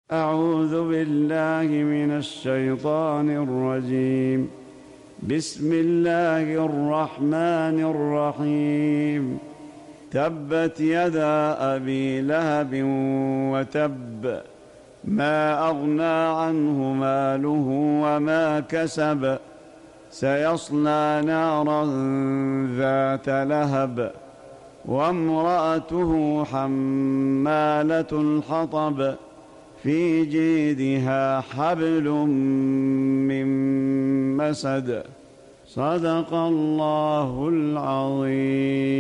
أعوذ بالله من الشيطان الرجيم. بسم الله الرحمن الرحيم. تبت يدا أبي لهب وتب، ما أغنى عنه ماله وما كسب، سيصلى نارا ذات لهب، وامرأته حمالة الحطب، في جيدها حبل من مسد. صدق الله العظيم.